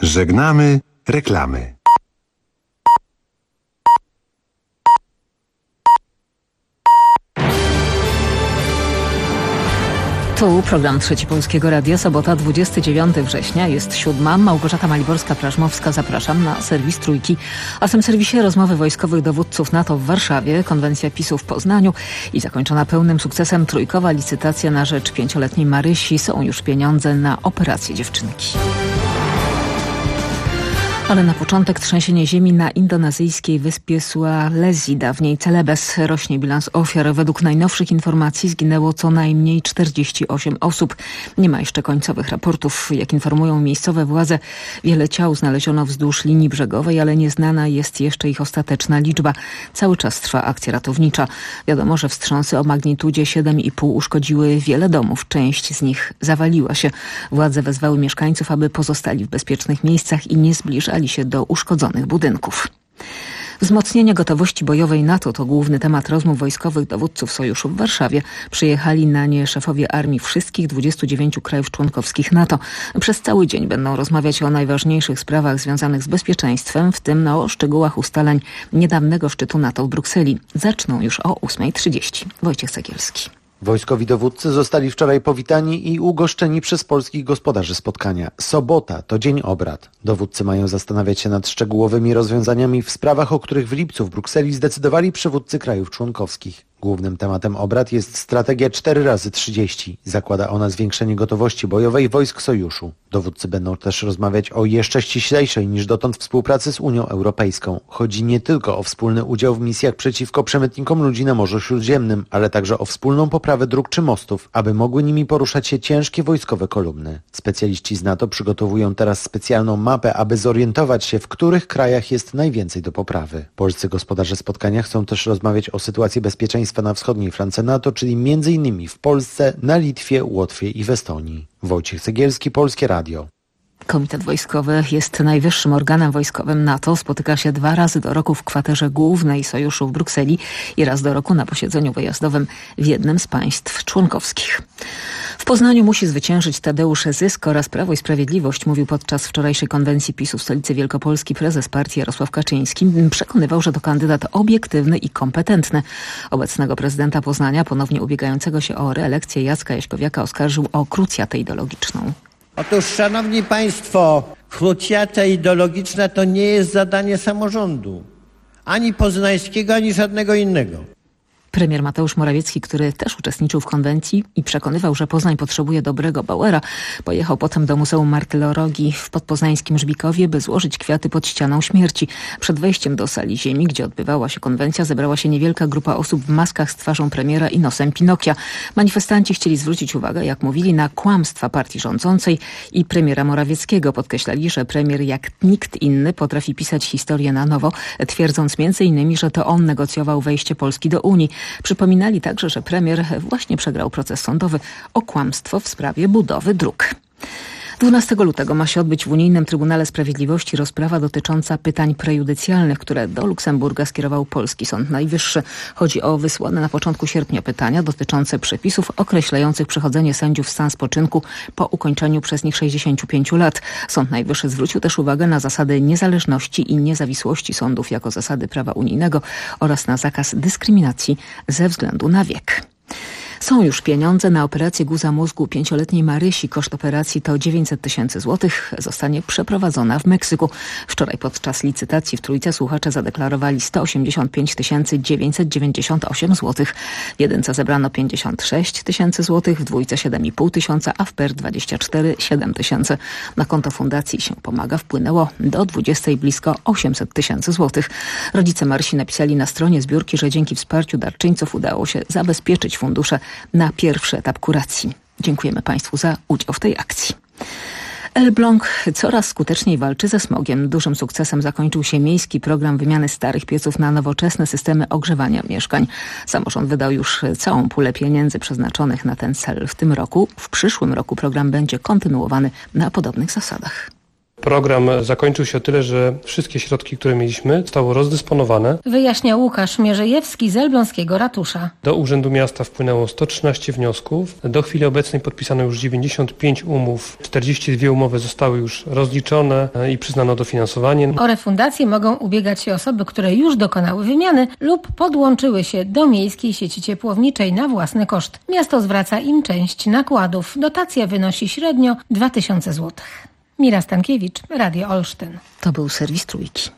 Żegnamy reklamy. Tu program Trzeci Polskiego Radia, sobota 29 września, jest 7. Małgorzata Maliborska-Prażmowska, zapraszam na serwis Trójki. A w tym serwisie rozmowy wojskowych dowódców NATO w Warszawie, konwencja PiS-u w Poznaniu i zakończona pełnym sukcesem trójkowa licytacja na rzecz 5-letniej Marysi. Są już pieniądze na operację dziewczynki. Ale na początek trzęsienie ziemi na indonezyjskiej wyspie Sulawesi, dawniej Celebes. Rośnie bilans ofiar. Według najnowszych informacji zginęło co najmniej 48 osób. Nie ma jeszcze końcowych raportów. Jak informują miejscowe władze, wiele ciał znaleziono wzdłuż linii brzegowej, ale nieznana jest jeszcze ich ostateczna liczba. Cały czas trwa akcja ratownicza. Wiadomo, że wstrząsy o magnitudzie 7,5 uszkodziły wiele domów. Część z nich zawaliła się. Władze wezwały mieszkańców, aby pozostali w bezpiecznych miejscach i nie zbliżali się do uszkodzonych budynków. Wzmocnienie gotowości bojowej NATO to główny temat rozmów wojskowych dowódców sojuszu w Warszawie. Przyjechali na nie szefowie armii wszystkich 29 krajów członkowskich NATO. Przez cały dzień będą rozmawiać o najważniejszych sprawach związanych z bezpieczeństwem, w tym o szczegółach ustaleń niedawnego szczytu NATO w Brukseli. Zaczną już o 8:30. Wojciech Cegielski. Wojskowi dowódcy zostali wczoraj powitani i ugoszczeni przez polskich gospodarzy spotkania. Sobota to dzień obrad. Dowódcy mają zastanawiać się nad szczegółowymi rozwiązaniami w sprawach, o których w lipcu w Brukseli zdecydowali przywódcy krajów członkowskich. Głównym tematem obrad jest strategia 4x30. Zakłada ona zwiększenie gotowości bojowej wojsk sojuszu. Dowódcy będą też rozmawiać o jeszcze ściślejszej niż dotąd współpracy z Unią Europejską. Chodzi nie tylko o wspólny udział w misjach przeciwko przemytnikom ludzi na Morzu Śródziemnym, ale także o wspólną poprawę dróg czy mostów, aby mogły nimi poruszać się ciężkie wojskowe kolumny. Specjaliści z NATO przygotowują teraz specjalną mapę, aby zorientować się, w których krajach jest najwięcej do poprawy. Polscy gospodarze spotkania chcą też rozmawiać o sytuacji bezpieczeństwa na wschodniej flance NATO, czyli m.in. w Polsce, na Litwie, Łotwie i w Estonii. Wojciech Cegielski, Polskie Radio. Komitet Wojskowy jest najwyższym organem wojskowym NATO. Spotyka się 2 razy do roku w kwaterze głównej sojuszu w Brukseli i raz do roku na posiedzeniu wyjazdowym w jednym z państw członkowskich. W Poznaniu musi zwyciężyć Tadeusz Zysk oraz Prawo i Sprawiedliwość, mówił podczas wczorajszej konwencji PiS-u w stolicy Wielkopolski prezes partii Jarosław Kaczyński. Przekonywał, że to kandydat obiektywny i kompetentny. Obecnego prezydenta Poznania, ponownie ubiegającego się o reelekcję Jacka Jaśkowiaka, oskarżył o krucjatę ideologiczną. Otóż, szanowni państwo, krucjata ideologiczna to nie jest zadanie samorządu. Ani poznańskiego, ani żadnego innego. Premier Mateusz Morawiecki, który też uczestniczył w konwencji i przekonywał, że Poznań potrzebuje dobrego Bauera, pojechał potem do Muzeum Martyrologii w podpoznańskim Żbikowie, by złożyć kwiaty pod ścianą śmierci. Przed wejściem do sali ziemi, gdzie odbywała się konwencja, zebrała się niewielka grupa osób w maskach z twarzą premiera i nosem Pinokia. Manifestanci chcieli zwrócić uwagę, jak mówili, na kłamstwa partii rządzącej i premiera Morawieckiego. Podkreślali, że premier jak nikt inny potrafi pisać historię na nowo, twierdząc m.in., że to on negocjował wejście Polski do Unii. Przypominali także, że premier właśnie przegrał proces sądowy o kłamstwo w sprawie budowy dróg. 12 lutego ma się odbyć w Unijnym Trybunale Sprawiedliwości rozprawa dotycząca pytań prejudycjalnych, które do Luksemburga skierował polski Sąd Najwyższy. Chodzi o wysłane na początku sierpnia pytania dotyczące przepisów określających przechodzenie sędziów w stan spoczynku po ukończeniu przez nich 65 lat. Sąd Najwyższy zwrócił też uwagę na zasady niezależności i niezawisłości sądów jako zasady prawa unijnego oraz na zakaz dyskryminacji ze względu na wiek. Są już pieniądze na operację guza mózgu 5-letniej Marysi. Koszt operacji to 900 000 złotych. Zostanie przeprowadzona w Meksyku. Wczoraj podczas licytacji w Trójce słuchacze zadeklarowali 185 998 złotych. W jedynce zebrano 56 000 złotych, w dwójce 7,5 tysiąca, a w PER 24 7 000. Na konto Fundacji Się Pomaga wpłynęło do 20 blisko 800 000 złotych. Rodzice Marysi napisali na stronie zbiórki, że dzięki wsparciu darczyńców udało się zabezpieczyć fundusze na pierwszy etap kuracji. Dziękujemy Państwu za udział w tej akcji. Elbląg coraz skuteczniej walczy ze smogiem. Dużym sukcesem zakończył się miejski program wymiany starych pieców na nowoczesne systemy ogrzewania mieszkań. Samorząd wydał już całą pulę pieniędzy przeznaczonych na ten cel w tym roku. W przyszłym roku program będzie kontynuowany na podobnych zasadach. Program zakończył się o tyle, że wszystkie środki, które mieliśmy, zostały rozdysponowane. Wyjaśnia Łukasz Mierzejewski z Elbląskiego Ratusza. Do Urzędu Miasta wpłynęło 113 wniosków. Do chwili obecnej podpisano już 95 umów. 42 umowy zostały już rozliczone i przyznano dofinansowanie. O refundację mogą ubiegać się osoby, które już dokonały wymiany lub podłączyły się do miejskiej sieci ciepłowniczej na własny koszt. Miasto zwraca im część nakładów. Dotacja wynosi średnio 2000 zł. Mira Stankiewicz, Radio Olsztyn. To był serwis Trójki.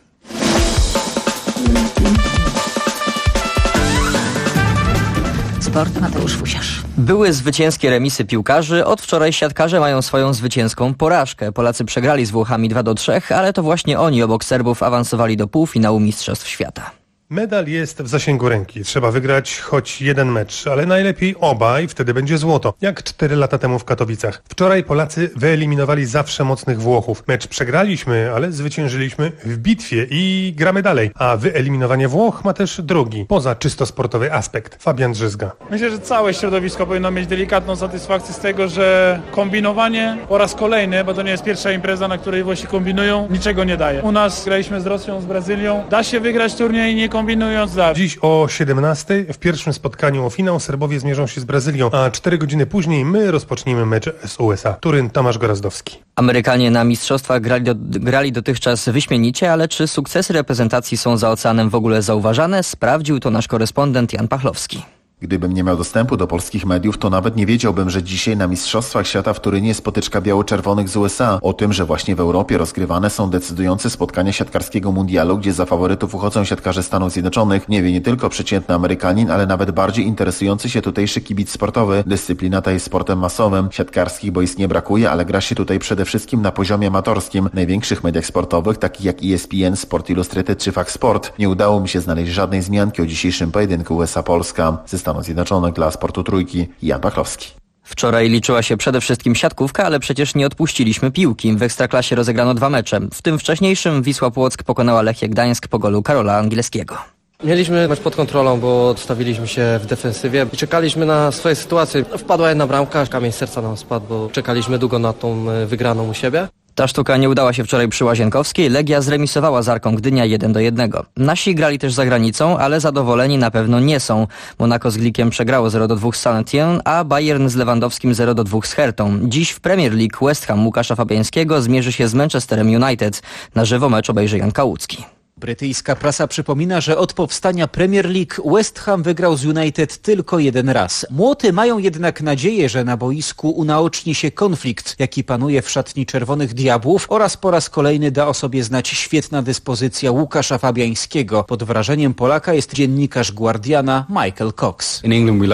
Sport, Mateusz Fusiarz. Były zwycięskie remisy piłkarzy, od wczoraj siatkarze mają swoją zwycięską porażkę. Polacy przegrali z Włochami 2-3, ale to właśnie oni obok Serbów awansowali do półfinału Mistrzostw Świata. Medal jest w zasięgu ręki. Trzeba wygrać choć jeden mecz, ale najlepiej oba i wtedy będzie złoto. Jak 4 lata temu w Katowicach. Wczoraj Polacy wyeliminowali zawsze mocnych Włochów. Mecz przegraliśmy, ale zwyciężyliśmy w bitwie i gramy dalej. A wyeliminowanie Włoch ma też drugi, poza czysto sportowy aspekt. Fabian Drzyzga. Myślę, że całe środowisko powinno mieć delikatną satysfakcję z tego, że kombinowanie po raz kolejny, bo to nie jest pierwsza impreza, na której Włosi kombinują, niczego nie daje. U nas graliśmy z Rosją, z Brazylią. Da się wygrać turniej nie kombinując dalej. Dziś o 17 w pierwszym spotkaniu o finał Serbowie zmierzą się z Brazylią, a 4 godziny później my rozpoczniemy mecz z USA. Turyn, Tomasz Gorazdowski. Amerykanie na mistrzostwach grali dotychczas wyśmienicie, ale czy sukcesy reprezentacji są za oceanem w ogóle zauważane? Sprawdził to nasz korespondent Jan Pachlowski. Gdybym nie miał dostępu do polskich mediów, to nawet nie wiedziałbym, że dzisiaj na Mistrzostwach Świata w Turynie jest potyczka biało-czerwonych z USA. O tym, że właśnie w Europie rozgrywane są decydujące spotkania siatkarskiego mundialu, gdzie za faworytów uchodzą siatkarze Stanów Zjednoczonych, nie wie nie tylko przeciętny Amerykanin, ale nawet bardziej interesujący się tutejszy kibic sportowy. Dyscyplina ta jest sportem masowym. Siatkarskich boisk nie brakuje, ale gra się tutaj przede wszystkim na poziomie amatorskim. W największych mediach sportowych, takich jak ESPN, Sport Illustrated czy Fakt Sport, nie udało mi się znaleźć żadnej wzmianki o dzisiejszym pojedynku USA-Polska. Stanów Zjednoczonych dla Sportu Trójki, Jan Pachlowski. Wczoraj liczyła się przede wszystkim siatkówka, ale przecież nie odpuściliśmy piłki. W Ekstraklasie rozegrano 2 mecze. W tym wcześniejszym Wisła Płock pokonała Lechię Gdańsk po golu Karola Angielskiego. Mieliśmy mecz pod kontrolą, bo odstawiliśmy się w defensywie i czekaliśmy na swoje sytuacje. Wpadła jedna bramka, kamień z serca nam spadł, bo czekaliśmy długo na tą wygraną u siebie. Ta sztuka nie udała się wczoraj przy Łazienkowskiej. Legia zremisowała z Arką Gdynia 1-1. Nasi grali też za granicą, ale zadowoleni na pewno nie są. Monaco z Glikiem przegrało 0-2 z Saint-Étienne, a Bayern z Lewandowskim 0-2 z Hertą. Dziś w Premier League West Ham Łukasza Fabiańskiego zmierzy się z Manchesterem United. Na żywo mecz obejrzy Jan Kałucki. Brytyjska prasa przypomina, że od powstania Premier League West Ham wygrał z United tylko 1 raz. Młoty mają jednak nadzieję, że na boisku unaoczni się konflikt, jaki panuje w szatni Czerwonych Diabłów oraz po raz kolejny da o sobie znać świetna dyspozycja Łukasza Fabiańskiego. Pod wrażeniem Polaka jest dziennikarz Guardiana Michael Cox.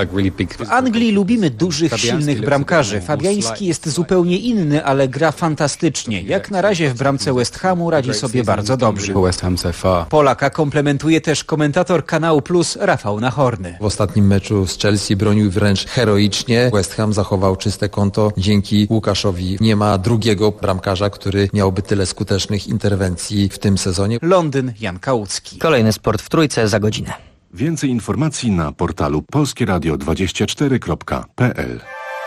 W Anglii lubimy dużych, silnych bramkarzy. Fabiański jest zupełnie inny, ale gra fantastycznie. Jak na razie w bramce West Hamu radzi sobie bardzo dobrze. Polaka komplementuje też komentator Kanału Plus Rafał Nachorny. W ostatnim meczu z Chelsea bronił wręcz heroicznie. West Ham zachował czyste konto. Dzięki Łukaszowi nie ma drugiego bramkarza, który miałby tyle skutecznych interwencji w tym sezonie. Londyn, Jan Kałucki. Kolejny sport w Trójce za godzinę. Więcej informacji na portalu polskieradio24.pl.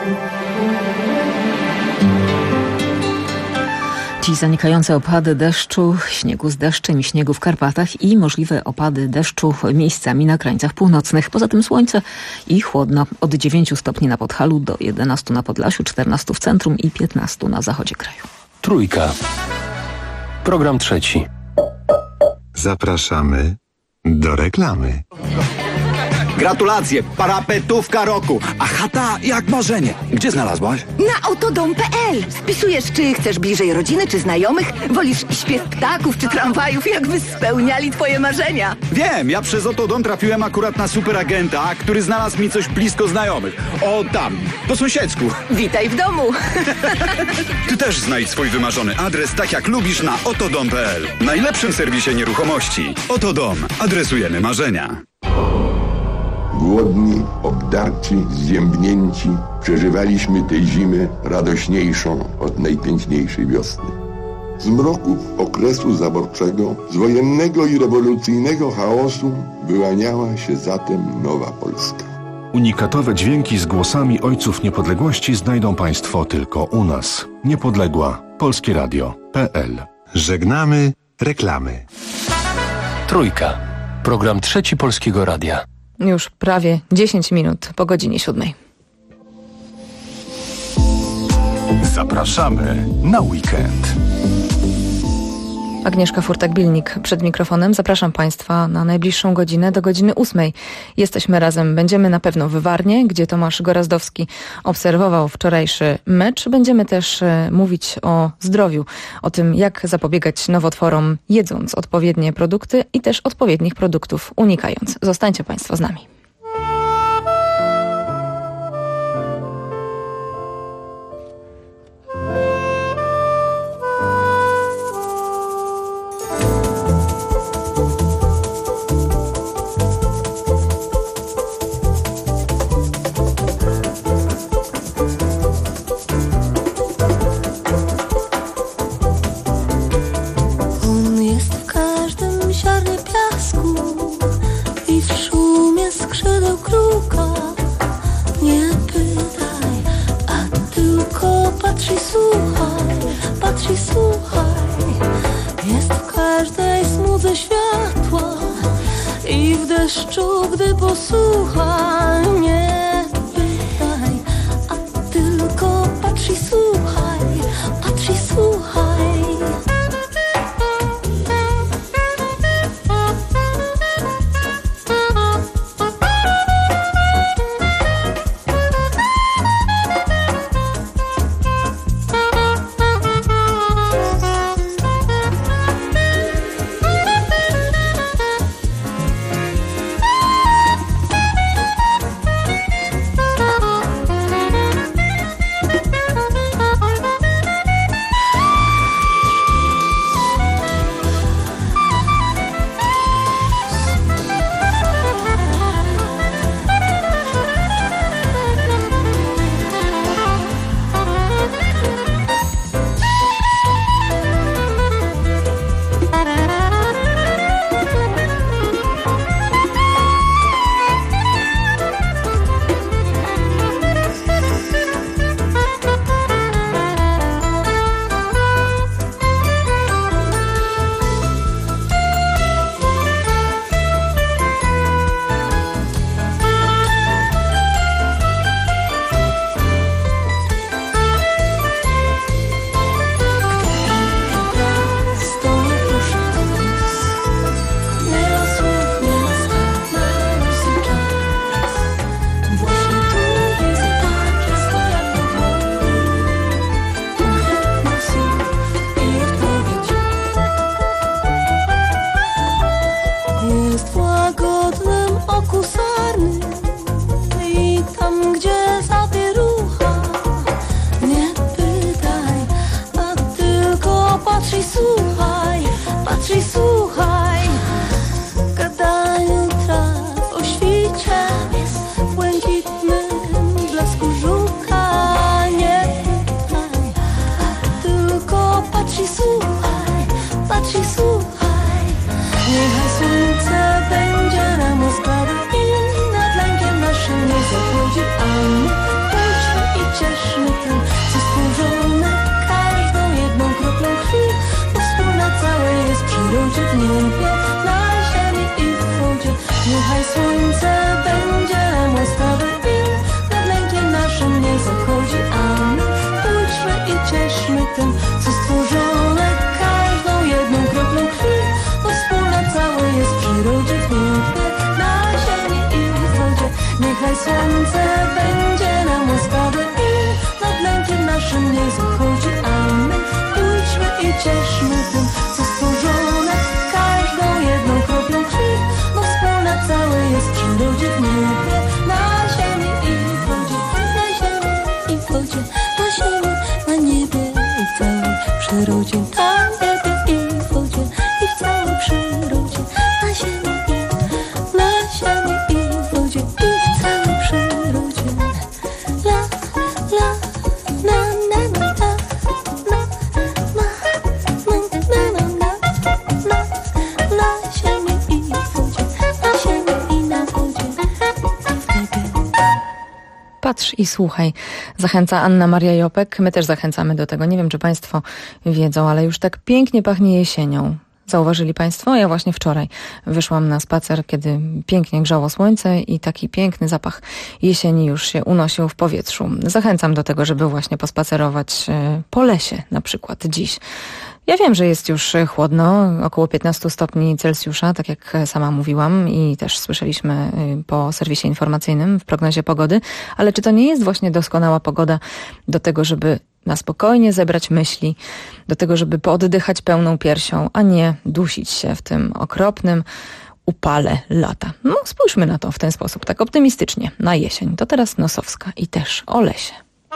Dziś zanikające opady deszczu, śniegu z deszczem i śniegu w Karpatach i możliwe opady deszczu miejscami na krańcach północnych. Poza tym słońce i chłodno. Od 9 stopni na Podhalu do 11 na Podlasiu, 14 w centrum i 15 na zachodzie kraju. Trójka. Program trzeci. Zapraszamy do reklamy. Gratulacje, parapetówka roku, a chata jak marzenie. Gdzie znalazłaś? Na autodom.pl. Spisujesz, czy chcesz bliżej rodziny, czy znajomych, wolisz śpiew ptaków, czy tramwajów, jakby spełniali twoje marzenia. Wiem, ja przez Autodom trafiłem akurat na superagenta, który znalazł mi coś blisko znajomych. O tam, po sąsiedzku. Witaj w domu. Ty też znajdź swój wymarzony adres tak jak lubisz na autodom.pl. Najlepszym serwisie nieruchomości. Autodom. Adresujemy marzenia. Głodni, obdarci, zziębnięci, przeżywaliśmy tę zimę radośniejszą od najpiękniejszej wiosny. Z mroków okresu zaborczego, z wojennego i rewolucyjnego chaosu wyłaniała się zatem nowa Polska. Unikatowe dźwięki z głosami ojców niepodległości znajdą Państwo tylko u nas. Niepodległa. polskieradio.pl. Żegnamy reklamy. Trójka. Program trzeci Polskiego Radia. Już prawie 10 minut po godzinie 7. Zapraszamy na weekend. Agnieszka Furtak-Bilnik przed mikrofonem. Zapraszam Państwa na najbliższą godzinę, do godziny 8. Jesteśmy razem. Będziemy na pewno w Warnie, gdzie Tomasz Gorazdowski obserwował wczorajszy mecz. Będziemy też mówić o zdrowiu, o tym, jak zapobiegać nowotworom, jedząc odpowiednie produkty i też odpowiednich produktów unikając. Zostańcie Państwo z nami. Gdy posłucha, nie pytaj, a tylko patrz i słuchaj, patrz i słuchaj. Patrz i słuchaj. Zachęca Anna Maria Jopek. My też zachęcamy do tego. Nie wiem, czy Państwo wiedzą, ale już tak pięknie pachnie jesienią. Zauważyli Państwo? Ja właśnie wczoraj wyszłam na spacer, kiedy pięknie grzało słońce i taki piękny zapach jesieni już się unosił w powietrzu. Zachęcam do tego, żeby właśnie pospacerować po lesie na przykład dziś. Ja wiem, że jest już chłodno, około 15 stopni Celsjusza, tak jak sama mówiłam i też słyszeliśmy po serwisie informacyjnym w prognozie pogody, ale czy to nie jest właśnie doskonała pogoda do tego, żeby na spokojnie zebrać myśli, do tego, żeby pooddychać pełną piersią, a nie dusić się w tym okropnym upale lata. No spójrzmy na to w ten sposób, tak optymistycznie, na jesień. To teraz Nosowska i też o lesie.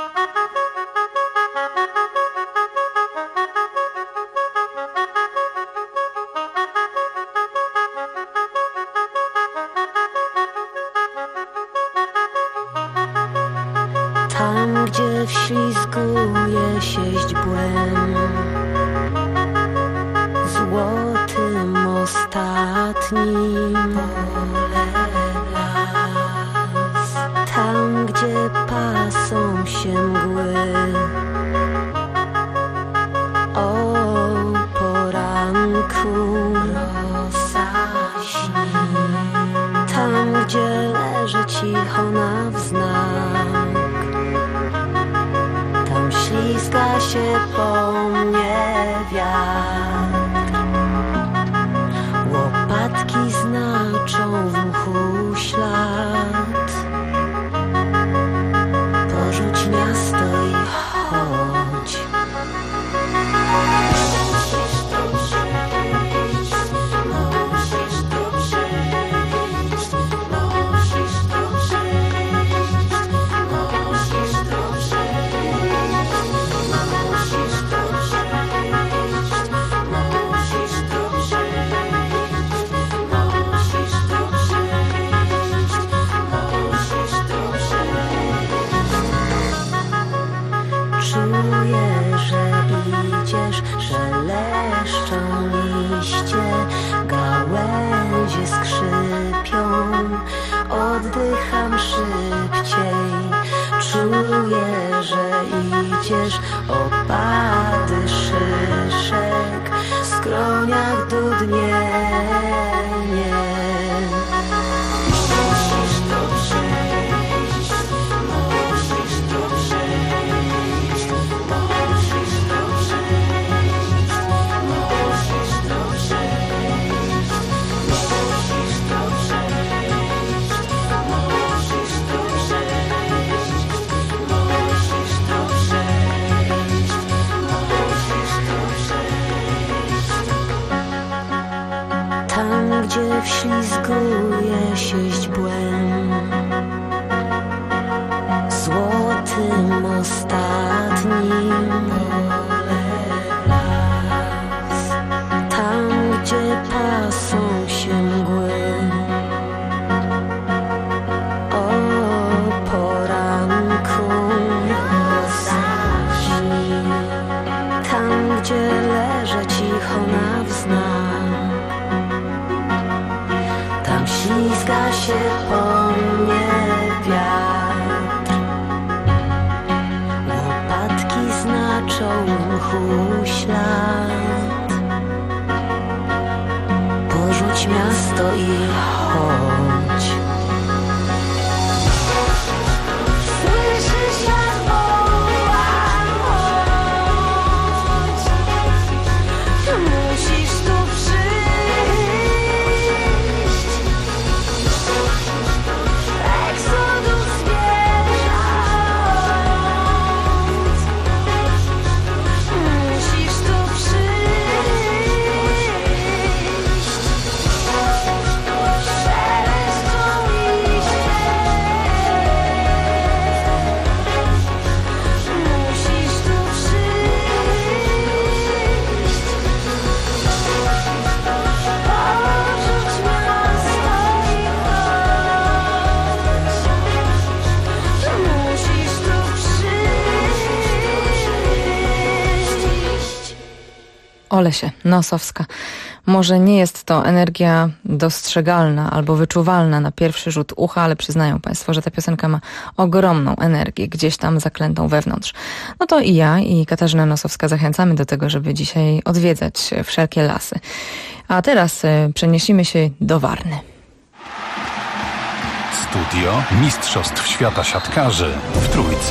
Tam, gdzie wślizguje się źdźbłem złotym ostatnim las. Tam, gdzie pasą się mgły o poranku rosa śni. Tam, gdzie leży cicho na wznak, tam ślizga się po mnie wiatr. Łopatki znaczą w mchu ślad. Porzuć miasto i chodź. Musisz to przejść, musisz to przejść, musisz to przejść, musisz to przejść, musisz to przejść, musisz to przejść, musisz to przejść, musisz to przejść. Czuję, że idziesz, że leszczą liście, gałęzie skrzypią, oddycham szybciej. Czuję, że idziesz, opady szyszek, w skroniach dudnienie. Musisz to przejść, musisz to przejść, musisz to przejść, musisz to przejść, musisz to przejść, musisz to przejść, musisz to przejść, musisz to przejść. Tam, gdzie wślizguje się źdźbłem złotym ostatnim las. Tam, gdzie pasą się mgły o poranku rosa śni. Tam, gdzie leżę cicho na wznak, tam ślizga się po mnie wiatr. Łopatki znaczą w mchu ślad. Porzuć miasto i chodź. Słyszysz, jak wołam, chodź. Musisz tu przyjść. Exodus zwierząt. Musisz tu przyjść. Przelecieć Olesie Nosowska. Może nie jest to energia dostrzegalna albo wyczuwalna na pierwszy rzut ucha, ale przyznają Państwo, że ta piosenka ma ogromną energię, gdzieś tam zaklętą wewnątrz. No to i ja, i Katarzyna Nosowska zachęcamy do tego, żeby dzisiaj odwiedzać wszelkie lasy. A teraz przenieśmy się do Warny. Studio Mistrzostw Świata Siatkarzy w Trójce.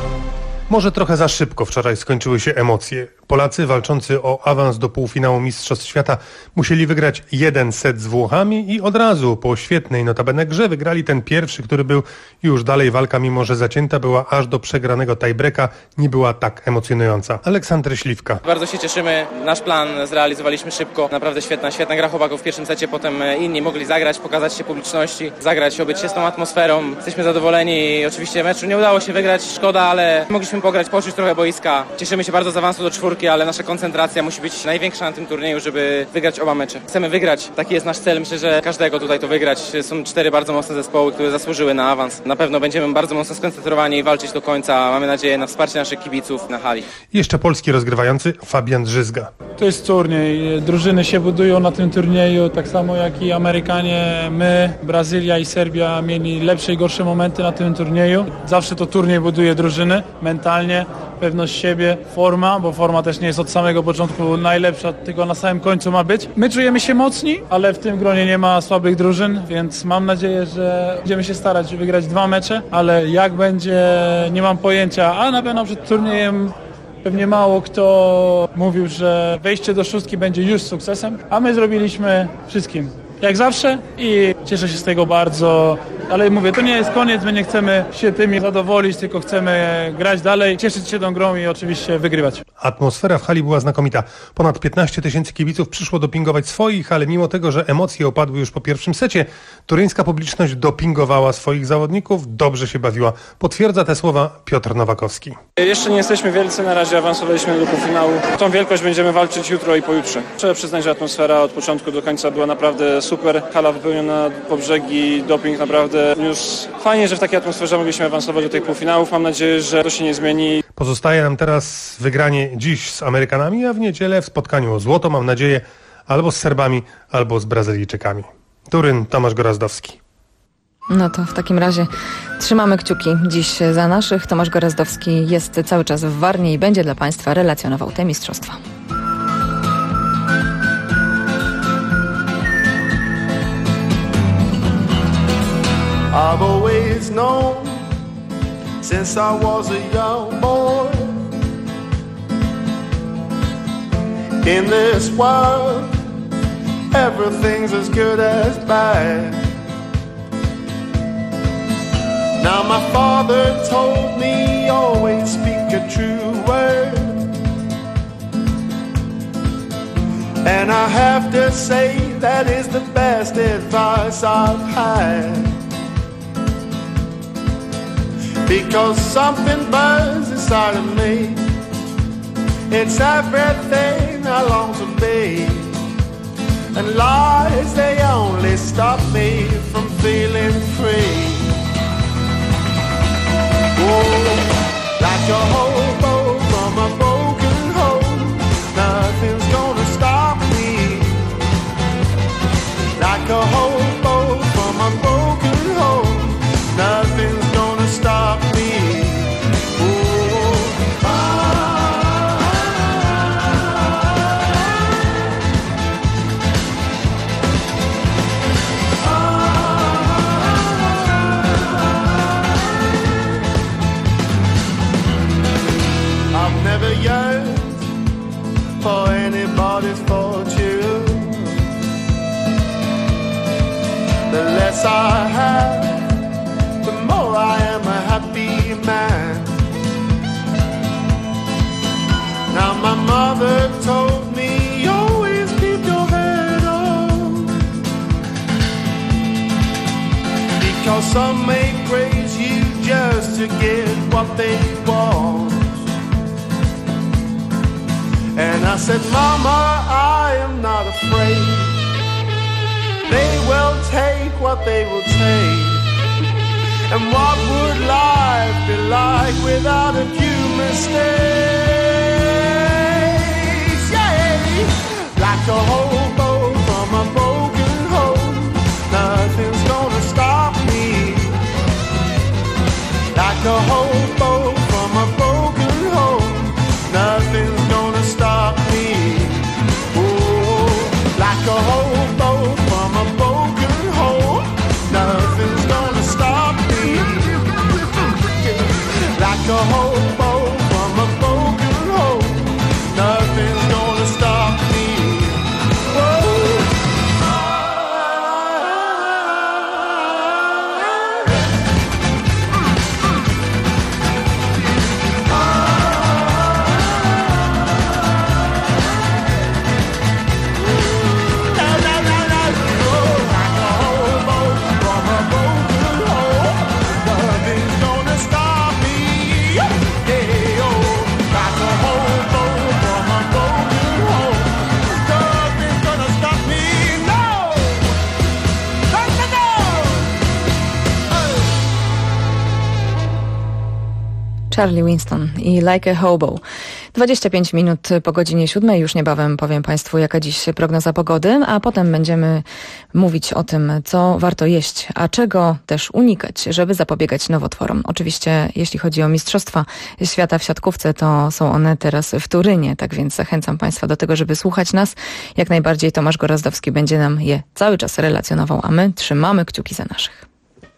Może trochę za szybko wczoraj skończyły się emocje. Polacy walczący o awans do półfinału Mistrzostw Świata musieli wygrać jeden set z Włochami i od razu po świetnej notabene grze wygrali ten pierwszy, który był już dalej. Walka, mimo że zacięta była aż do przegranego tiebreaka, nie była tak emocjonująca. Aleksander Śliwka. Bardzo się cieszymy. Nasz plan zrealizowaliśmy szybko. Naprawdę świetna gra chłopaków w pierwszym secie. Potem inni mogli zagrać, pokazać się publiczności, zagrać, obyć się z tą atmosferą. Jesteśmy zadowoleni. Oczywiście meczu nie udało się wygrać, szkoda, ale mogliśmy pograć, poczuć trochę boiska. Cieszymy się bardzo z awansu do czwórki, ale nasza koncentracja musi być największa na tym turnieju, żeby wygrać oba mecze. Chcemy wygrać, taki jest nasz cel. Myślę, że każdego tutaj to wygrać. Są 4 bardzo mocne zespoły, które zasłużyły na awans. Na pewno będziemy bardzo mocno skoncentrowani i walczyć do końca. Mamy nadzieję na wsparcie naszych kibiców na hali. Jeszcze polski rozgrywający Fabian Drzyzga. To jest turniej. Drużyny się budują na tym turnieju, tak samo jak i Amerykanie. My, Brazylia i Serbia mieli lepsze i gorsze momenty na tym turnieju. Zawsze to turniej buduje drużyny mentalnie, pewność siebie, forma, bo forma też nie jest od samego początku najlepsza, tylko na samym końcu ma być. My czujemy się mocni, ale w tym gronie nie ma słabych drużyn, więc mam nadzieję, że będziemy się starać wygrać 2 mecze, ale jak będzie, nie mam pojęcia, a na pewno przed turniejem pewnie mało kto mówił, że wejście do szóstki będzie już sukcesem, a my zrobiliśmy wszystkim. Jak zawsze i cieszę się z tego bardzo, ale mówię, to nie jest koniec, my nie chcemy się tymi zadowolić, tylko chcemy grać dalej, cieszyć się tą grą i oczywiście wygrywać. Atmosfera w hali była znakomita. Ponad 15 000 kibiców przyszło dopingować swoich, ale mimo tego, że emocje opadły już po pierwszym secie, turyńska publiczność dopingowała swoich zawodników, dobrze się bawiła. Potwierdza te słowa Piotr Nowakowski. Jeszcze nie jesteśmy wielcy, na razie awansowaliśmy do półfinału. Tą wielkość będziemy walczyć jutro i pojutrze. Trzeba przyznać, że atmosfera od początku do końca była naprawdę super. Hala wypełniona po brzegi, doping naprawdę już fajnie, że w takiej atmosferze mogliśmy awansować do tych półfinałów. Mam nadzieję, że to się nie zmieni. Pozostaje nam teraz wygranie dziś z Amerykanami, a w niedzielę w spotkaniu o złoto, mam nadzieję, albo z Serbami, albo z Brazylijczykami. Turyn, Tomasz Gorazdowski. No to w takim razie trzymamy kciuki dziś za naszych. Tomasz Gorazdowski jest cały czas w Warnie i będzie dla Państwa relacjonował te mistrzostwa. I've always known since I was a young boy in this world everything's as good as bad. Now my father told me always speak a true word, and I have to say that is the best advice I've had. Because something burns inside of me, it's everything I long to be, and lies, they only stop me from feeling free. Oh, like a hobo from a broken home, nothing's gonna stop me. Like a hobo from a broken home, nothing's gonna stop me. I've never yearned for anybody's fortune. The less I have, the more I am a happy man. Now my mother told me always keep your head on, because some may praise you just to get what they want. And I said, Mama, I am not afraid. They will take what they will take. And what would life be like without a few mistakes? Yeah. Charlie Winston i Like a Hobo. 25 minut po godzinie 7. Już niebawem powiem Państwu, jaka dziś prognoza pogody, a potem będziemy mówić o tym, co warto jeść, a czego też unikać, żeby zapobiegać nowotworom. Oczywiście, jeśli chodzi o Mistrzostwa Świata w siatkówce, to są one teraz w Turynie, tak więc zachęcam Państwa do tego, żeby słuchać nas. Jak najbardziej Tomasz Gorazdowski będzie nam je cały czas relacjonował, a my trzymamy kciuki za naszych.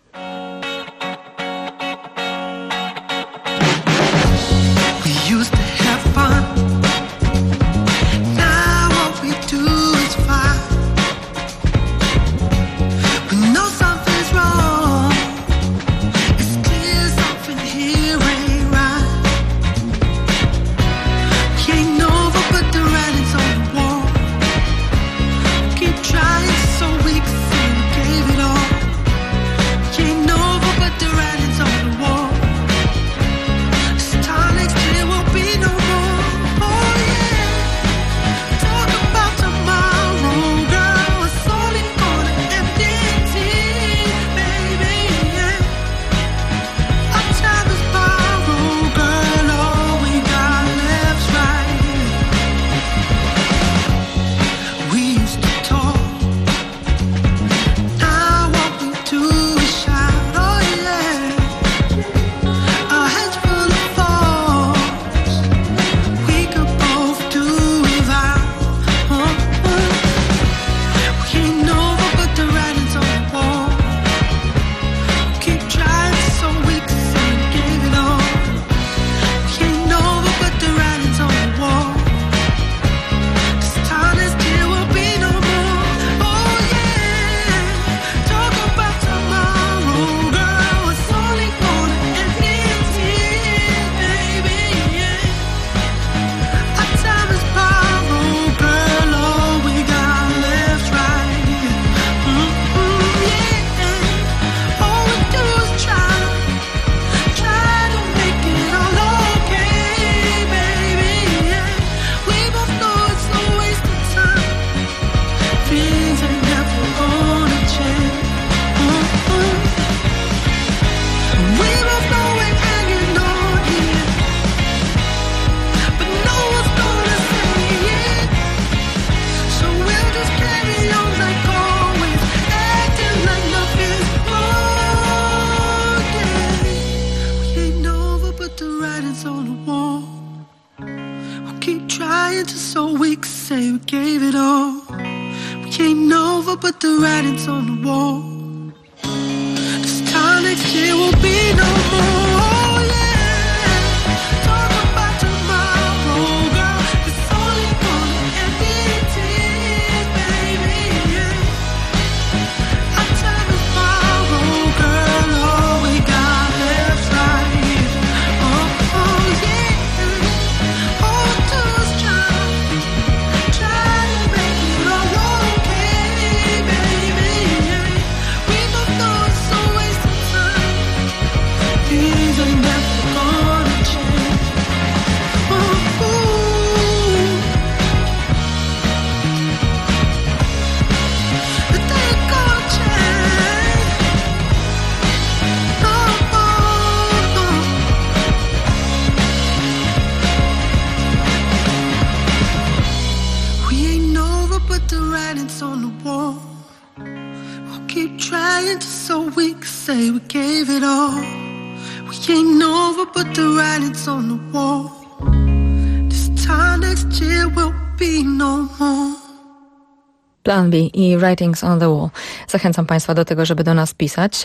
Plan B i Writings on the Wall. Zachęcam Państwa do tego, żeby do nas pisać.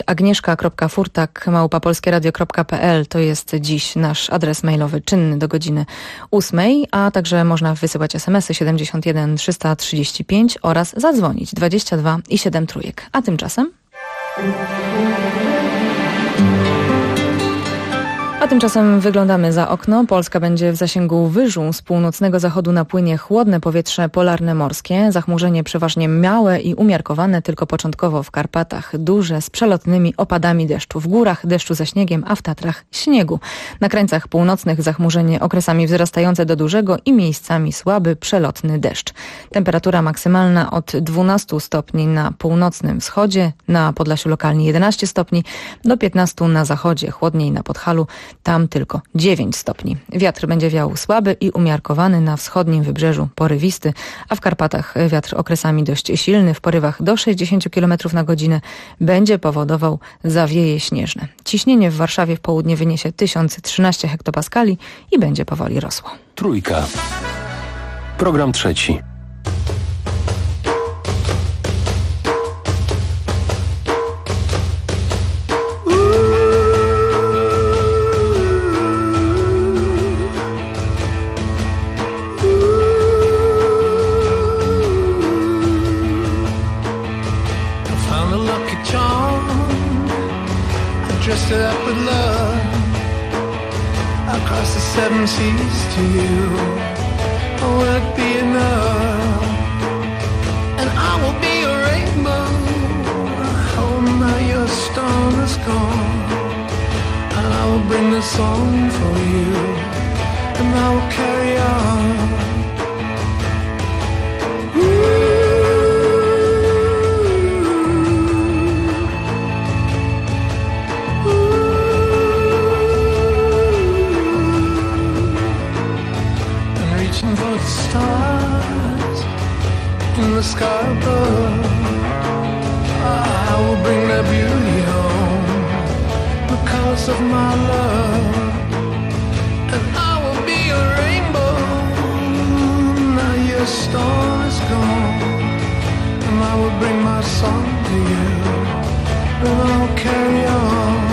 agnieszka.furtak@polskieradio.pl to jest dziś nasz adres mailowy czynny do godziny 8, a także można wysyłać SMS-y 71 335 oraz zadzwonić 22 i 7 trójek. A tymczasem... A tymczasem wyglądamy za okno. Polska będzie w zasięgu wyżu. Z północnego zachodu napłynie chłodne powietrze polarne morskie. Zachmurzenie przeważnie małe i umiarkowane, tylko początkowo w Karpatach. Duże, z przelotnymi opadami deszczu. W górach deszczu ze śniegiem, a w Tatrach śniegu. Na krańcach północnych zachmurzenie okresami wzrastające do dużego i miejscami słaby, przelotny deszcz. Temperatura maksymalna od 12 stopni na północnym wschodzie, na Podlasiu lokalnie 11 stopni, do 15 na zachodzie, chłodniej na Podhalu, tam tylko 9 stopni. Wiatr będzie wiał słaby i umiarkowany, na wschodnim wybrzeżu porywisty, a w Karpatach wiatr okresami dość silny, w porywach do 60 km na godzinę, będzie powodował zawieje śnieżne. Ciśnienie w Warszawie w południe wyniesie 1013 hektopaskali i będzie powoli rosło. Trójka. Program trzeci. Dressed up with love across the 7 seas to you. Will it be enough? And I will be a rainbow. Oh, now your storm is gone. And I will bring the song for you. And I will carry on. Stars in the sky above, I will bring that beauty home because of my love. And I will be a rainbow. Now your storm is gone, and I will bring my song to you, and I will carry on.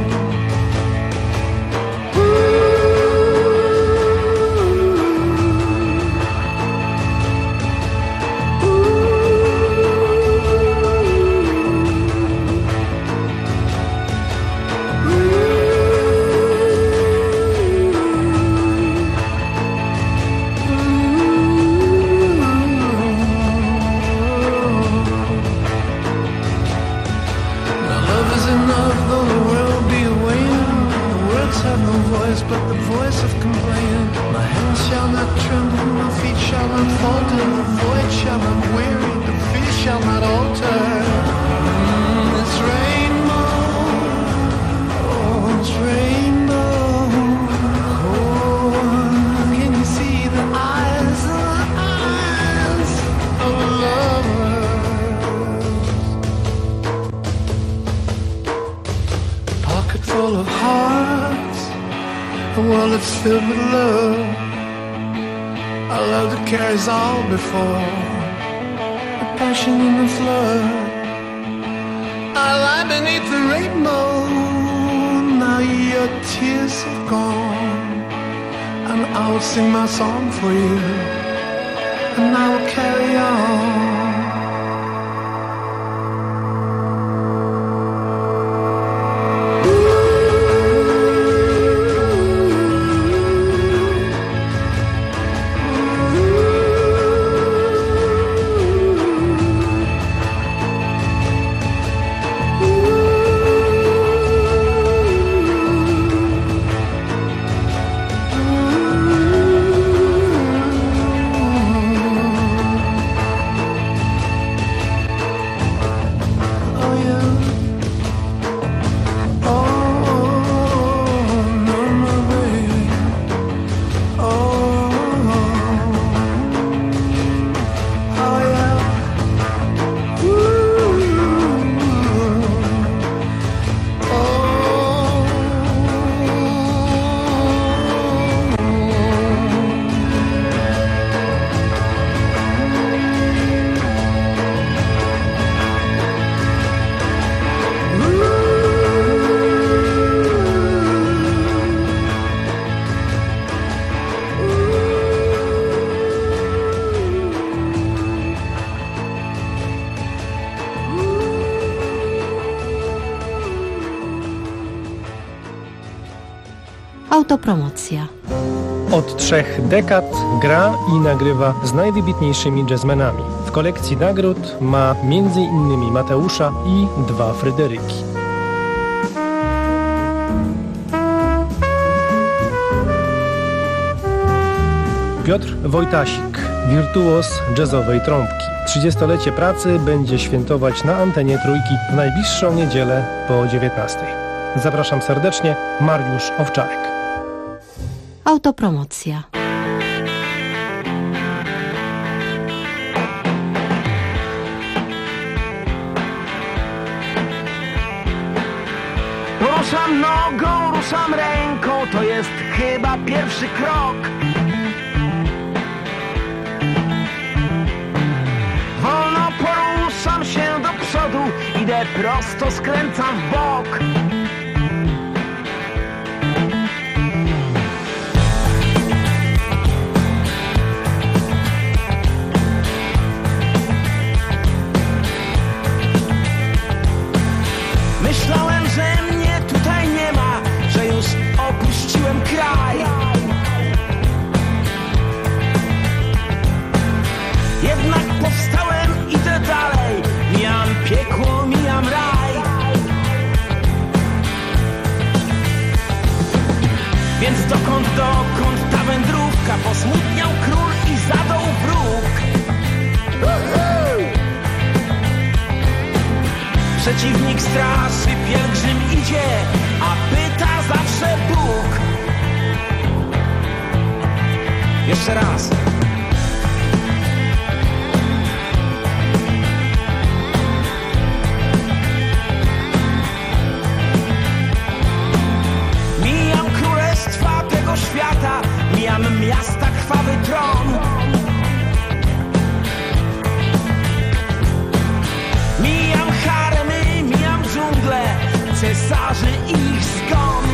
But the voice of complaining, my hands shall not tremble, my feet shall not falter, the void shall not weary, the feet shall not alter. It's rainbow, oh, it's rainbow. Oh, can you see the eyes of lovers? A pocket full of hearts, a world that's filled with love, a love that carries all before, a passion in the flood. I lie beneath the rainbow, now your tears have gone, and I will sing my song for you, and I will carry on. Autopromocja. Od 3 dekad gra i nagrywa z najwybitniejszymi jazzmenami. W kolekcji nagród ma m.in. Mateusza i 2 Fryderyki. Piotr Wojtasik, wirtuoz jazzowej trąbki. 30-lecie pracy będzie świętować na antenie Trójki w najbliższą niedzielę po 19:00. Zapraszam serdecznie, Mariusz Owczarek. Autopromocja. Ruszam nogą, ruszam ręką, to jest chyba pierwszy krok. Wolno poruszam się do przodu, idę prosto, skręcam w bok. Myślałem, że mnie tutaj nie ma, że już opuściłem kraj. Jednak powstałem, idę dalej, mijam piekło, mijam raj. Więc dokąd ta wędrówka? Posmutniał król i zadał wróg. Przeciwnik straszy, pielgrzym idzie, a pyta zawsze Bóg. Jeszcze raz. Mijam królestwa tego świata, mijam miasta, krwawy tron. Mijam haremy, mijam dżunglę, cesarzy i ich zgon.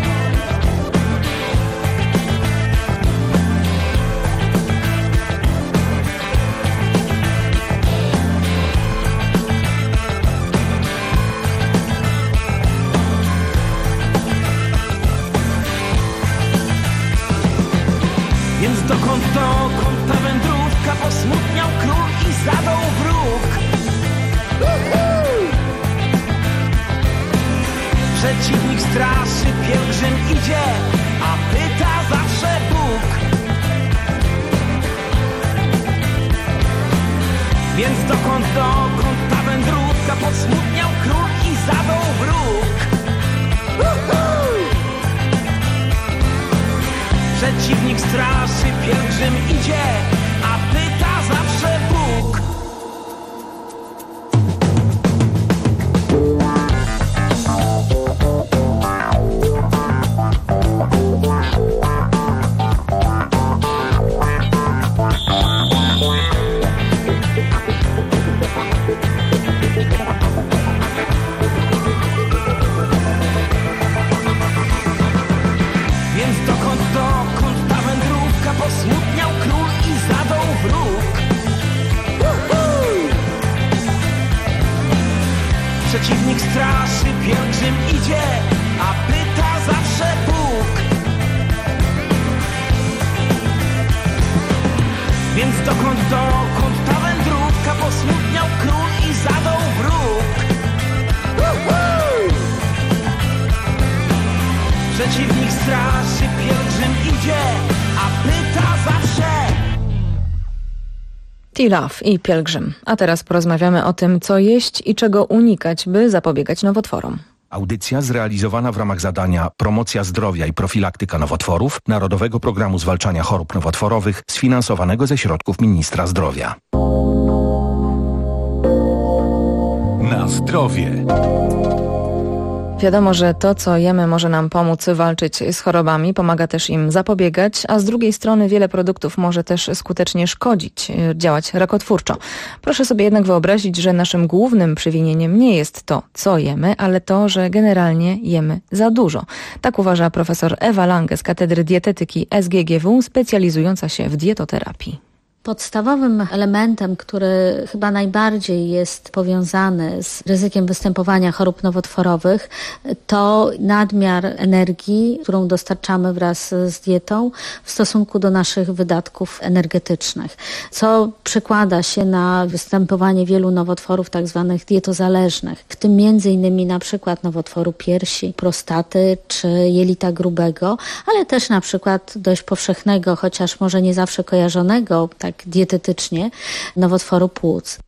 Więc dokąd ta wędrówka? Posmutniał król i zadał wróg. Przeciwnik straszy, pielgrzym idzie, a pyta zawsze Bóg. Więc dokąd ta wędrówka? Posmutniał król i zadał wróg. Przeciwnik straszy, pielgrzym idzie, a pyta zawsze Bóg. Więc dokąd ta wędrówka? Posmutniał król i zadał wróg. Przeciwnik straszy, pielgrzym idzie, a pyta zawsze Bóg. Więc dokąd ta wędrówka? Posmutniał król i zadał wróg. Przeciwnik straszy, pielgrzym idzie, a pyta zawsze. T-Love i Pielgrzym. A teraz porozmawiamy o tym, co jeść i czego unikać, by zapobiegać nowotworom. Audycja zrealizowana w ramach zadania Promocja zdrowia i profilaktyka nowotworów Narodowego Programu Zwalczania Chorób Nowotworowych sfinansowanego ze środków Ministra Zdrowia. Na zdrowie. Wiadomo, że to, co jemy, może nam pomóc walczyć z chorobami, pomaga też im zapobiegać, a z drugiej strony wiele produktów może też skutecznie szkodzić, działać rakotwórczo. Proszę sobie jednak wyobrazić, że naszym głównym przewinieniem nie jest to, co jemy, ale to, że generalnie jemy za dużo. Tak uważa profesor Ewa Lange z Katedry Dietetyki SGGW, specjalizująca się w dietoterapii. Podstawowym elementem, który chyba najbardziej jest powiązany z ryzykiem występowania chorób nowotworowych, to nadmiar energii, którą dostarczamy wraz z dietą w stosunku do naszych wydatków energetycznych, co przekłada się na występowanie wielu nowotworów tak zwanych dietozależnych, w tym między innymi na przykład nowotworu piersi, prostaty czy jelita grubego, ale też na przykład dość powszechnego, chociaż może nie zawsze kojarzonego tak dietetycznie, nowotworu płuc.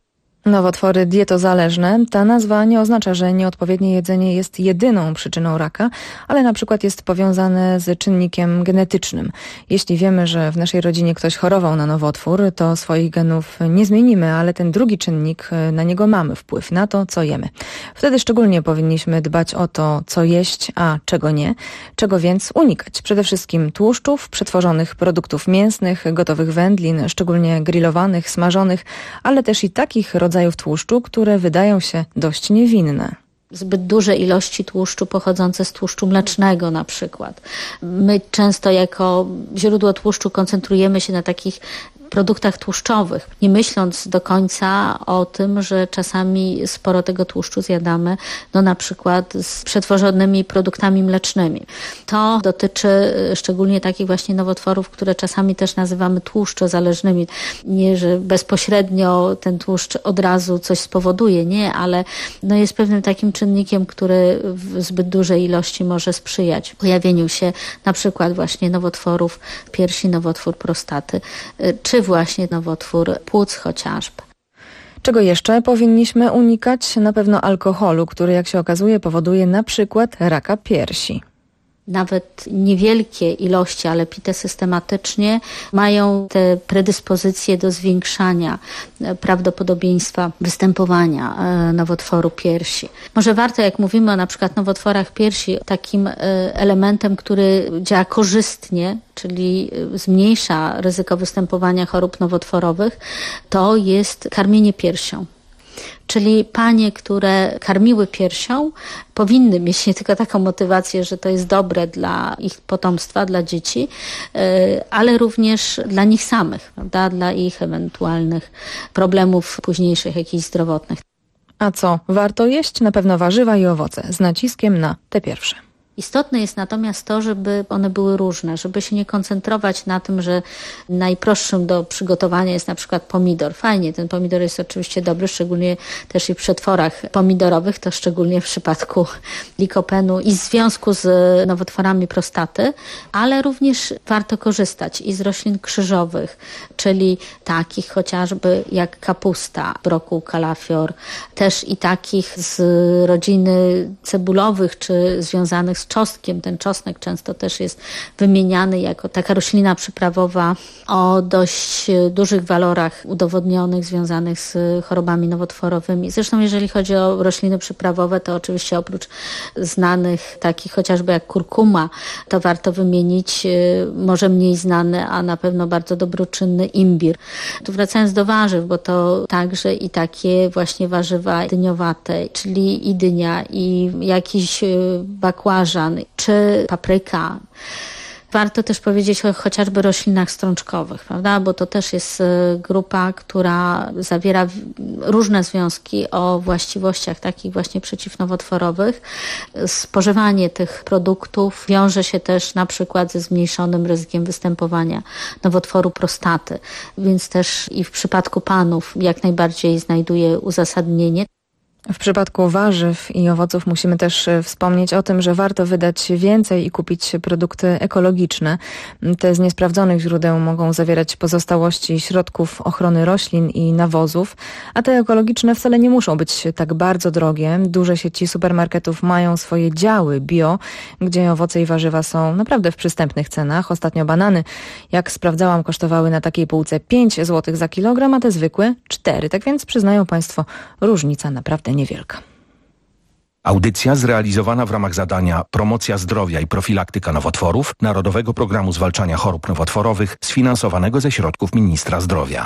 Nowotwory dietozależne. Ta nazwa nie oznacza, że nieodpowiednie jedzenie jest jedyną przyczyną raka, ale na przykład jest powiązane z czynnikiem genetycznym. Jeśli wiemy, że w naszej rodzinie ktoś chorował na nowotwór, to swoich genów nie zmienimy, ale ten drugi czynnik, na niego mamy wpływ, na to, co jemy. Wtedy szczególnie powinniśmy dbać o to, co jeść, a czego nie, czego więc unikać. Przede wszystkim tłuszczów, przetworzonych produktów mięsnych, gotowych wędlin, szczególnie grillowanych, smażonych, ale też i takich rodzajów tłuszczu, które wydają się dość niewinne. Zbyt duże ilości tłuszczu pochodzące z tłuszczu mlecznego na przykład. My często jako źródło tłuszczu koncentrujemy się na takich produktach tłuszczowych, nie myśląc do końca o tym, że czasami sporo tego tłuszczu zjadamy, na przykład z przetworzonymi produktami mlecznymi. To dotyczy szczególnie takich właśnie nowotworów, które czasami też nazywamy tłuszczozależnymi. Nie, że bezpośrednio ten tłuszcz od razu coś spowoduje, nie, ale jest pewnym takim czynnikiem, który w zbyt dużej ilości może sprzyjać pojawieniu się na przykład właśnie nowotworów piersi, nowotwór prostaty, czy właśnie nowotwór płuc chociażby. Czego jeszcze powinniśmy unikać? Na pewno alkoholu, który jak się okazuje powoduje na przykład raka piersi. Nawet niewielkie ilości, ale pite systematycznie, mają te predyspozycje do zwiększania prawdopodobieństwa występowania nowotworu piersi. Może warto, jak mówimy o na przykład nowotworach piersi, takim elementem, który działa korzystnie, czyli zmniejsza ryzyko występowania chorób nowotworowych, to jest karmienie piersią. Czyli panie, które karmiły piersią, powinny mieć nie tylko taką motywację, że to jest dobre dla ich potomstwa, dla dzieci, ale również dla nich samych, prawda? Dla ich ewentualnych problemów późniejszych, jakichś zdrowotnych. A co warto jeść? Na pewno warzywa i owoce, z naciskiem na te pierwsze. Istotne jest natomiast to, żeby one były różne, żeby się nie koncentrować na tym, że najprostszym do przygotowania jest na przykład pomidor. Fajnie, ten pomidor jest oczywiście dobry, szczególnie też i w przetworach pomidorowych, to szczególnie w przypadku likopenu i w związku z nowotworami prostaty, ale również warto korzystać i z roślin krzyżowych, czyli takich chociażby jak kapusta, brokuł, kalafior, też i takich z rodziny cebulowych czy związanych z czosnkiem. Ten czosnek często też jest wymieniany jako taka roślina przyprawowa o dość dużych walorach udowodnionych związanych z chorobami nowotworowymi. Zresztą jeżeli chodzi o rośliny przyprawowe, to oczywiście oprócz znanych takich chociażby jak kurkuma, to warto wymienić może mniej znany, a na pewno bardzo dobroczynny imbir. Tu wracając do warzyw, bo to także i takie właśnie warzywa dyniowate, czyli i dynia, i jakiś bakłażan, czy papryka. Warto też powiedzieć o chociażby roślinach strączkowych, prawda? Bo to też jest grupa, która zawiera różne związki o właściwościach takich właśnie przeciwnowotworowych. Spożywanie tych produktów wiąże się też na przykład ze zmniejszonym ryzykiem występowania nowotworu prostaty, więc też i w przypadku panów jak najbardziej znajduje uzasadnienie. W przypadku warzyw i owoców musimy też wspomnieć o tym, że warto wydać więcej i kupić produkty ekologiczne. Te z niesprawdzonych źródeł mogą zawierać pozostałości środków ochrony roślin i nawozów, a te ekologiczne wcale nie muszą być tak bardzo drogie. Duże sieci supermarketów mają swoje działy bio, gdzie owoce i warzywa są naprawdę w przystępnych cenach. Ostatnio banany, jak sprawdzałam, kosztowały na takiej półce 5 zł za kilogram, a te zwykłe 4. Tak więc przyznają Państwo, różnica naprawdę niewielka. Audycja zrealizowana w ramach zadania Promocja zdrowia i profilaktyka nowotworów Narodowego Programu Zwalczania Chorób Nowotworowych sfinansowanego ze środków Ministra Zdrowia.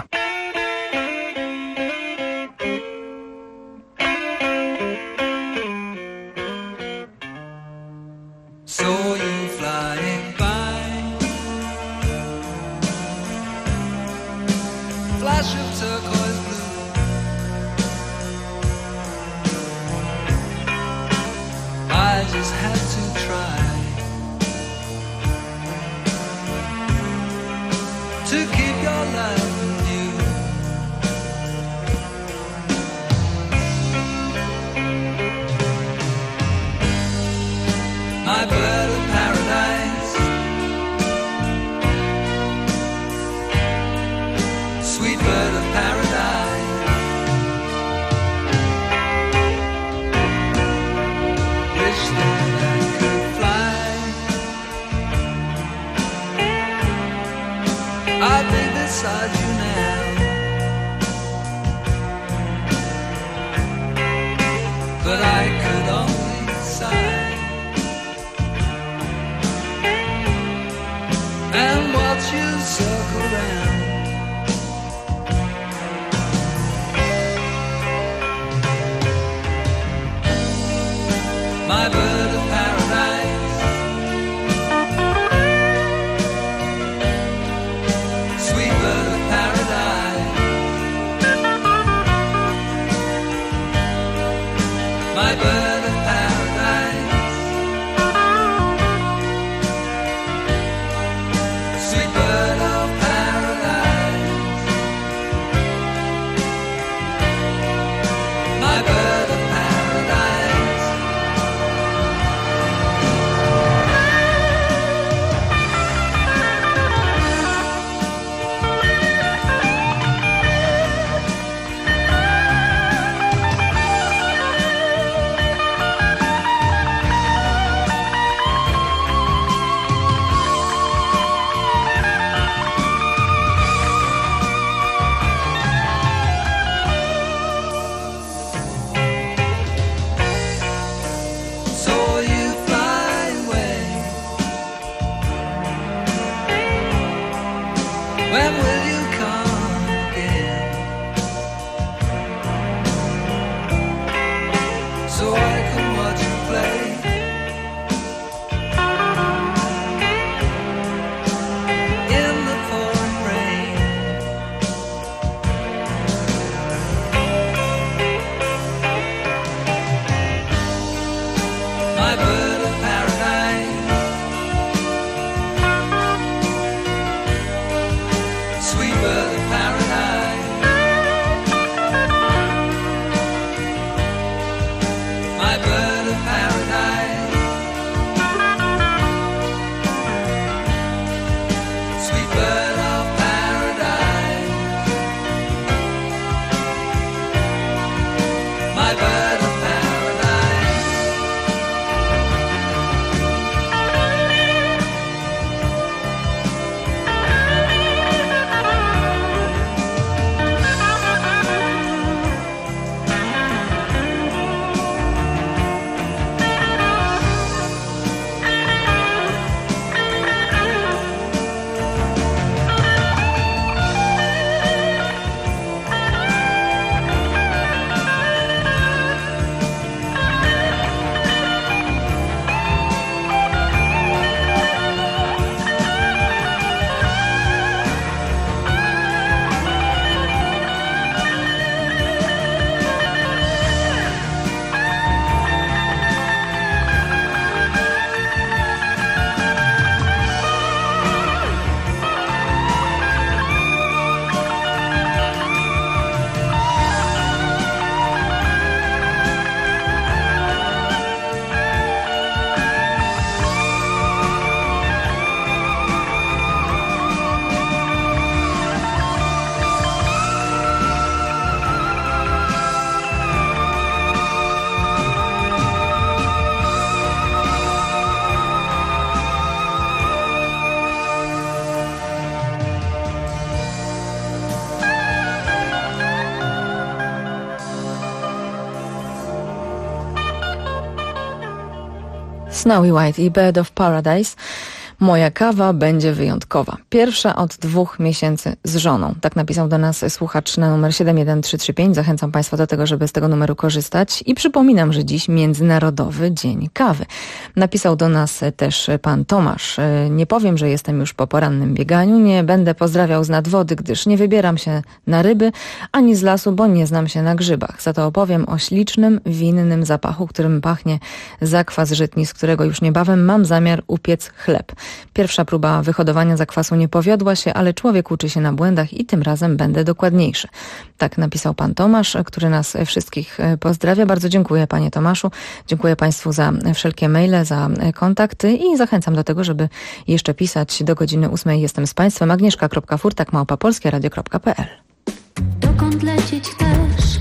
Snowy White i Bed of Paradise. Moja kawa będzie wyjątkowa. Pierwsza od 2 miesięcy z żoną. Tak napisał do nas słuchacz na numer 71335. Zachęcam Państwa do tego, żeby z tego numeru korzystać. I przypominam, że dziś Międzynarodowy Dzień Kawy. Napisał do nas też pan Tomasz. Nie powiem, że jestem już po porannym bieganiu. Nie będę pozdrawiał z nadwody, gdyż nie wybieram się na ryby, ani z lasu, bo nie znam się na grzybach. Za to opowiem o ślicznym, winnym zapachu, którym pachnie zakwas żytni, z którego już niebawem mam zamiar upiec chleb. Pierwsza próba wyhodowania zakwasu nie powiodła się, ale człowiek uczy się na błędach i tym razem będę dokładniejszy. Tak napisał pan Tomasz, który nas wszystkich pozdrawia. Bardzo dziękuję panie Tomaszu. Dziękuję państwu za wszelkie maile, za kontakty i zachęcam do tego, żeby jeszcze pisać do godziny 8. Jestem z państwem. Agnieszka.furtak@polskieradio.pl. Dokąd lecieć chcesz?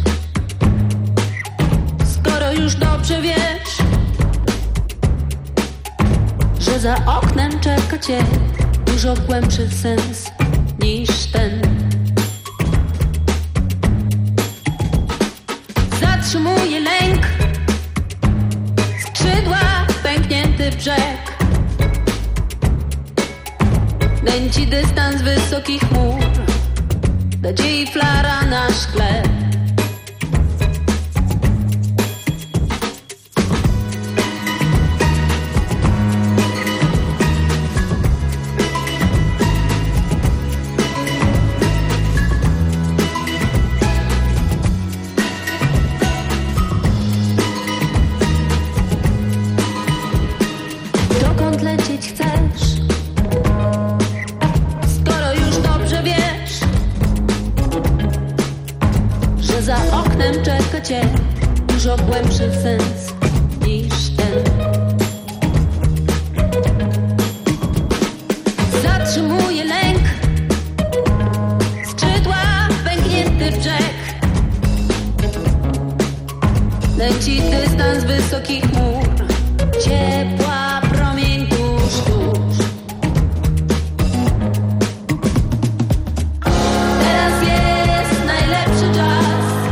Skoro już dobrze wiesz, że za oknem czeka cię dużo głębszy sens niż ten. Zatrzymuje lęk, skrzydła, pęknięty brzeg. Nęci dystans wysokich chmur, nadziei flara na szkle. Dużo głębszy sens niż ten. Zatrzymuje lęk, skrzydła, pęknięty brzeg. Leci dystans wysokich chmur, ciepła promień tuż, tuż. Teraz jest najlepszy czas,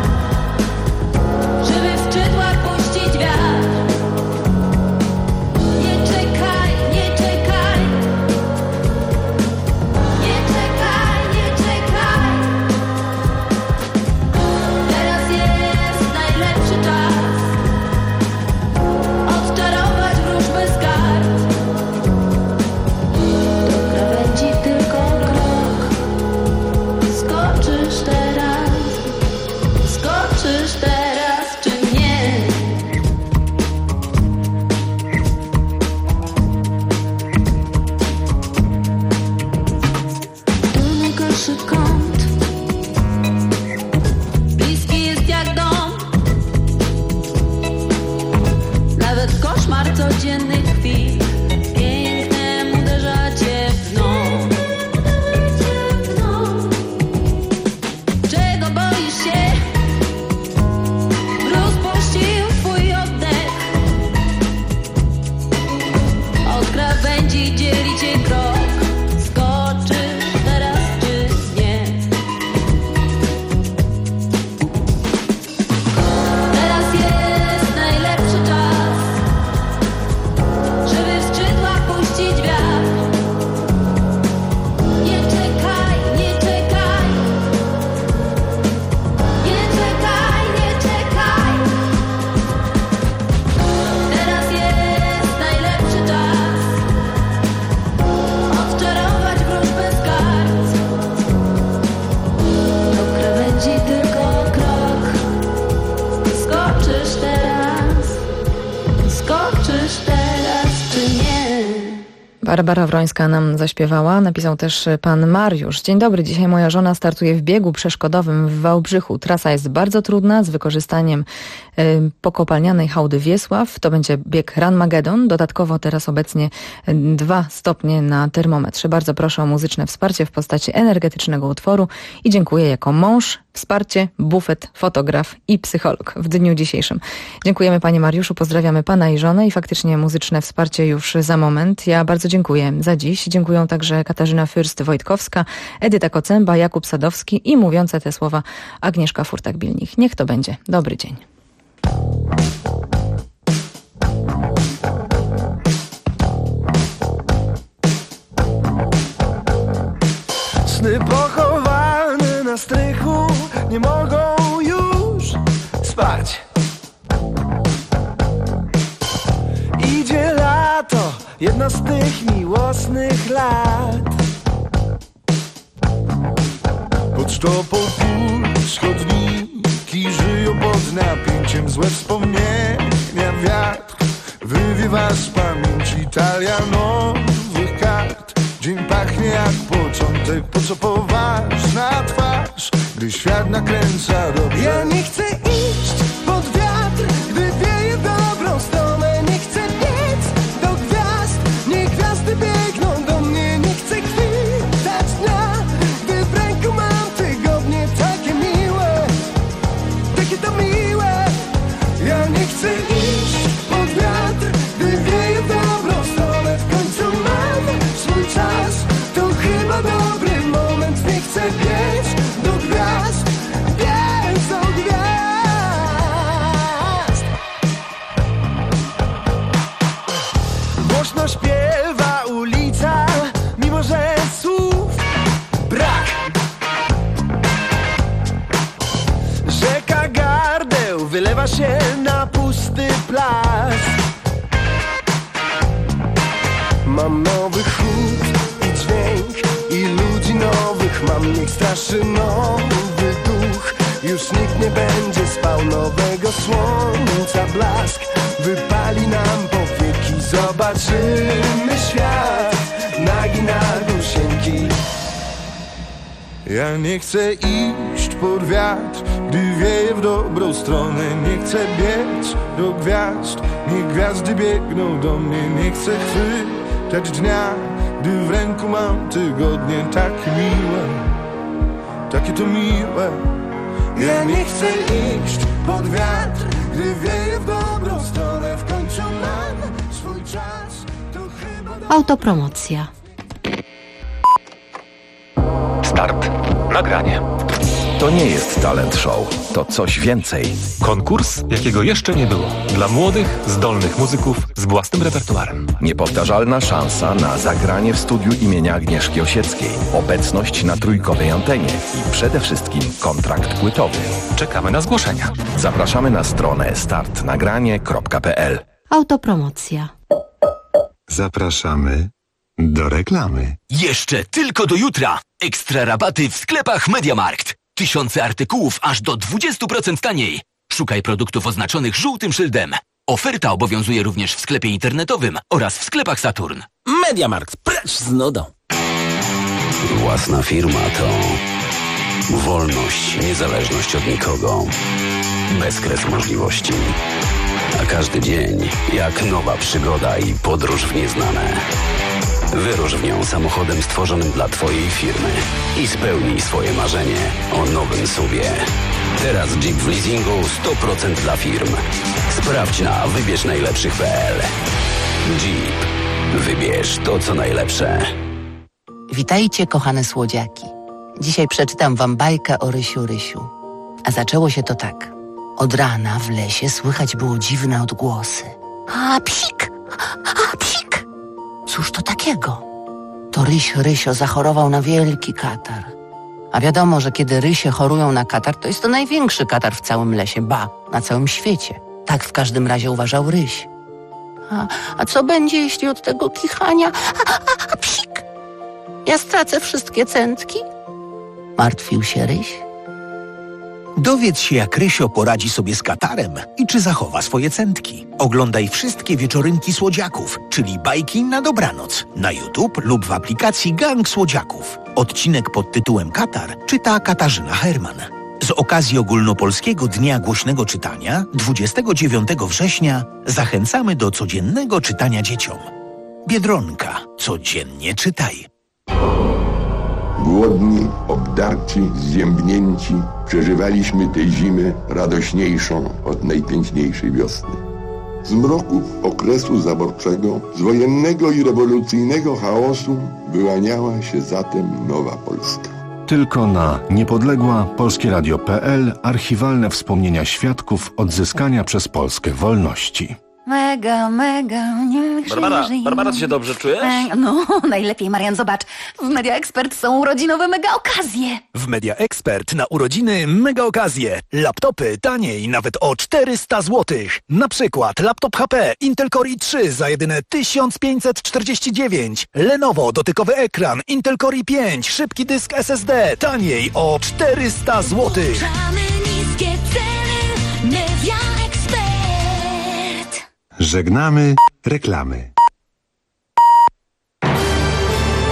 Barbara Wrońska nam zaśpiewała. Napisał też pan Mariusz. Dzień dobry, dzisiaj moja żona startuje w biegu przeszkodowym w Wałbrzychu. Trasa jest bardzo trudna, z wykorzystaniem pokopalnianej hałdy Wiesław. To będzie bieg Ranmagedon. Dodatkowo teraz obecnie 2 stopnie na termometrze. Bardzo proszę o muzyczne wsparcie w postaci energetycznego utworu i dziękuję jako mąż, wsparcie, bufet, fotograf i psycholog w dniu dzisiejszym. Dziękujemy panie Mariuszu, pozdrawiamy pana i żonę i faktycznie muzyczne wsparcie już za moment. Ja bardzo dziękuję za dziś. Dziękuję także Katarzyna Fürst-Wojtkowska, Edyta Kocęba, Jakub Sadowski i mówiące te słowa Agnieszka Furtak-Bilnich. Niech to będzie dobry dzień. Sny pochowane na strychu nie mogą już spać. Idzie lato, jedno z tych miłosnych lat. Pod sztopą puls chodniki żyją pod napięciem. Złe wspomnienia wiatr wywiewa z pamięci. Talia nowych kart. Dzień pachnie jak początek. Po co poważna twarz, gdy świat nakręca dobrze? Ja nie chcę iść pod wiatr, gdy wieje w dobrą stronę. Nie chcę biec do gwiazd, niech gwiazdy biegną do mnie. Nie chcę chwitać dnia, gdy w ręku mam tygodnie. Takie miłe, takie to miłe. Ja nie chcę iść pod wiatr, gdy wieje w dobrą stronę. W końcu mam swój czas, to chyba dobry moment. Nie chcę biec do gwiazd, biec do gwiazd. Głośno śpiewa ulica, mimo że słów brak. Rzeka gardeł wylewa się na pusty plac. Mam nowy chód i dźwięk i ludzi nowych mam. Niech straszy nowy duch. Już nikt nie będzie spał. Nowego słońca blask wypali nam powieki. Zobaczymy świat nagi na górsienki. Ja nie chcę iść pod wiatr, gdy wieje w dobrą stronę. Nie chcę biec do gwiazd, niech gwiazdy biegną do mnie. Nie chcę chwytać dnia, gdy w ręku mam tygodnie. Takie miłe, takie to miłe. Ja nie chcę iść pod wiatr, gdy wieje w dobrą stronę. W końcu mam swój czas, to chyba... Autopromocja. Start. Nagranie. To nie jest talent show, to coś więcej. Konkurs, jakiego jeszcze nie było. Dla młodych, zdolnych muzyków z własnym repertuarem. Niepowtarzalna szansa na zagranie w studiu imienia Agnieszki Osieckiej. Obecność na trójkowej antenie i przede wszystkim kontrakt płytowy. Czekamy na zgłoszenia. Zapraszamy na stronę startnagranie.pl. Autopromocja. Zapraszamy do reklamy. Jeszcze tylko do jutra. Ekstra rabaty w sklepach MediaMarkt. Tysiące artykułów aż do 20% taniej. Szukaj produktów oznaczonych żółtym szyldem. Oferta obowiązuje również w sklepie internetowym oraz w sklepach Saturn. MediaMarkt, precz z nudą. Własna firma to wolność, niezależność od nikogo. Bezkres możliwości. A każdy dzień jak nowa przygoda i podróż w nieznane. Wyrusz w nią samochodem stworzonym dla Twojej firmy i spełnij swoje marzenie o nowym SUV-ie. Teraz Jeep w leasingu 100% dla firm. Sprawdź na wybierznajlepszych.pl. Jeep. Wybierz to, co najlepsze. Witajcie, kochane słodziaki. Dzisiaj przeczytam wam bajkę o Rysiu Rysiu. A zaczęło się to tak. Od rana w lesie słychać było dziwne odgłosy. A psik! A psik! Cóż to takiego? To Ryś Rysio zachorował na wielki katar. A wiadomo, że kiedy rysie chorują na katar, to jest to największy katar w całym lesie, ba, na całym świecie. Tak w każdym razie uważał Ryś. A co będzie, jeśli od tego kichania... A psik! Ja stracę wszystkie cętki? Martwił się Ryś. Dowiedz się, jak Rysio poradzi sobie z katarem i czy zachowa swoje cętki. Oglądaj wszystkie wieczorynki słodziaków, czyli bajki na dobranoc, na YouTube lub w aplikacji Gang Słodziaków. Odcinek pod tytułem Katar czyta Katarzyna Herman. Z okazji Ogólnopolskiego Dnia Głośnego Czytania 29 września zachęcamy do codziennego czytania dzieciom. Biedronka. Codziennie czytaj. Głodni, obdarci, zziębnięci, przeżywaliśmy tę zimę radośniejszą od najpiękniejszej wiosny. Z mroków okresu zaborczego, z wojennego i rewolucyjnego chaosu wyłaniała się zatem nowa Polska. Tylko na niepodległa polskieradio.pl archiwalne wspomnienia świadków odzyskania przez Polskę wolności. Mega. Barbara, ty się dobrze czujesz? No, najlepiej, Marian, zobacz. W Media Expert są urodzinowe mega okazje. W Media Expert na urodziny mega okazje. Laptopy taniej nawet o 400 zł. Na przykład laptop HP Intel Core i3 za jedyne 1549. Lenovo dotykowy ekran Intel Core i5, szybki dysk SSD taniej o 400 zł. Niskie ceny, Media Expert. Żegnamy reklamy.